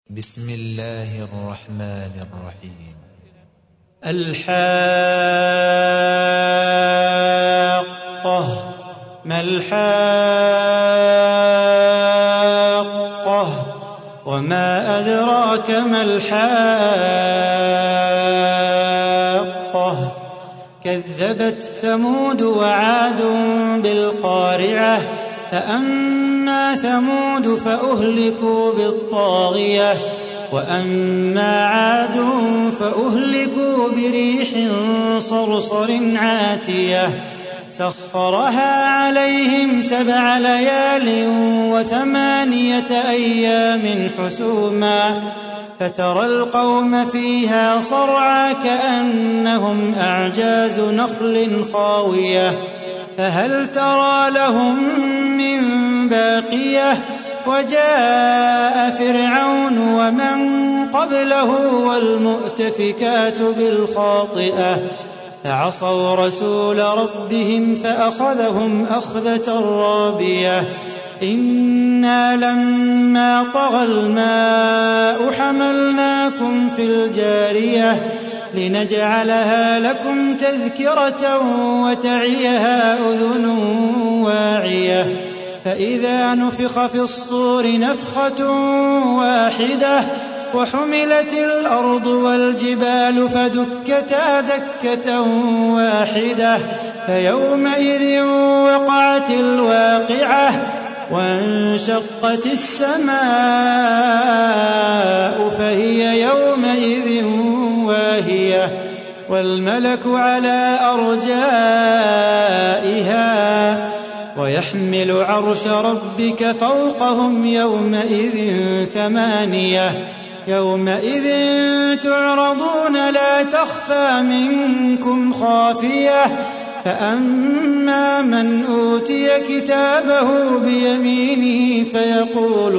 بسم الله الرحمن الرحيم. الحاقة. ما الحاقة وما أدراك ما الحاقة. كذبت ثمود وعاد بالقارعة. فأما ثمود فأهلكوا بالطاغية وأما عاد فأهلكوا بريح صرصر عاتية سخرها عليهم 7 ليال و8 أيام حسوما فترى القوم فيها صرعى كأنهم أعجاز نخل خاوية فهل ترى لهم من باقية. وجاء فرعون ومن قبله والمؤتفكات بالخاطئة فعصوا رسول ربهم فأخذهم أخذة رابية. إنا لما طغى الماء حملناكم في الجارية لنجعلها لكم تذكرة وتعيها أذن واعية. فإذا نفخ في الصور نفخة واحدة وحملت الأرض والجبال فدكتا دكة واحدة فيومئذ وقعت الواقعة وانشقت السماء فهي يومئذ واهية والملك على أرجائها ويحمل عرش ربك فوقهم يومئذ 8 يومئذ تعرضون لا تخفى منكم خافية. فأما من أوتي كتابه بيمينه فيقول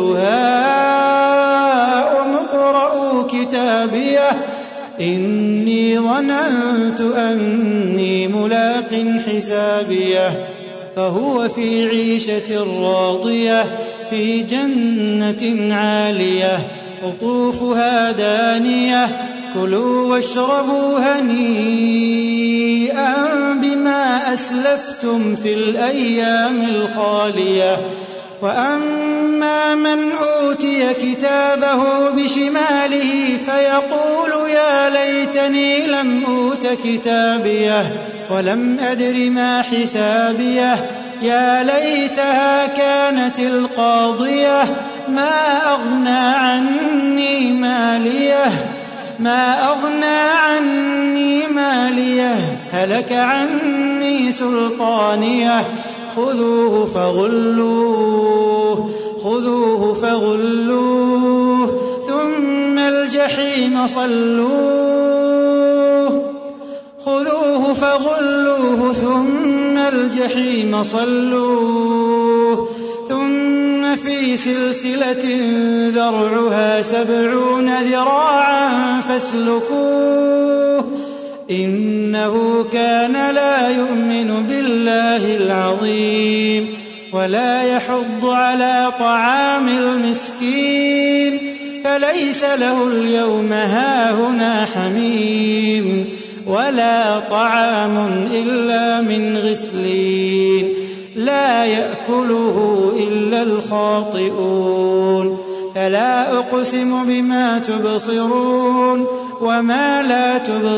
هاؤم اقرءوا كتابيه إني ظننت أني ملاق حسابيه فهو في عيشة راضية في جنة عالية قطوفها دانية كلوا واشربوا هنيئا بما أسلفتم في الأيام الخالية. وأما من أوتي كتابه بشماله فيقول يا ليتني لم أوت كتابيه ولم أدر ما حسابيه يا ليتها كانت القاضية ما أغنى عني ماليه هلك عني سلطانيه خذوه فغلوه ثم الجحيم صلوه ثم في سلسلة ذرعها 70 ذراعا فاسلكوه إنه كان لا يؤمن بالله العظيم ولا يحض على طعام المسكين فليس له اليوم هاهنا حميم ولا طعام إلا من غسلين لا يأكله إلا الخاطئون. فلا أقسم بما تبصرون وما لا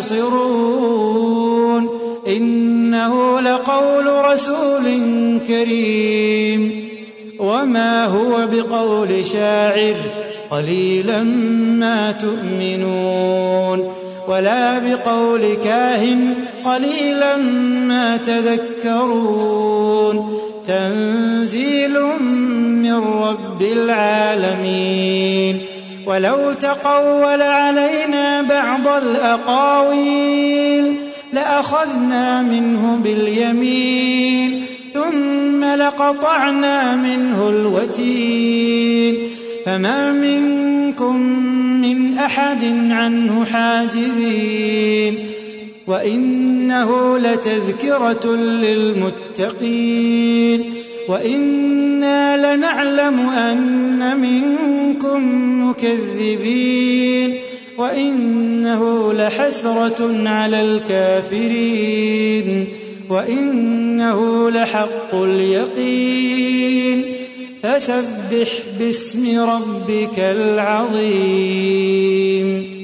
تبصرون إنه لقول رسول كريم وما هو بقول شاعر قليلا ما تؤمنون ولا بقول كاهن قليلا ما تذكرون تنزيل من رب العالمين. ولو تقول علينا بعض الأقاويل لأخذنا منه باليمين ثم لقطعنا منه الوتين فما منكم من أحد عنه حاجزين وإنه لتذكرة للمتقين وإنا لنعلم أن منكم مكذبين وإنه لحسرة على الكافرين وإنه لحق اليقين فسبح باسم ربك العظيم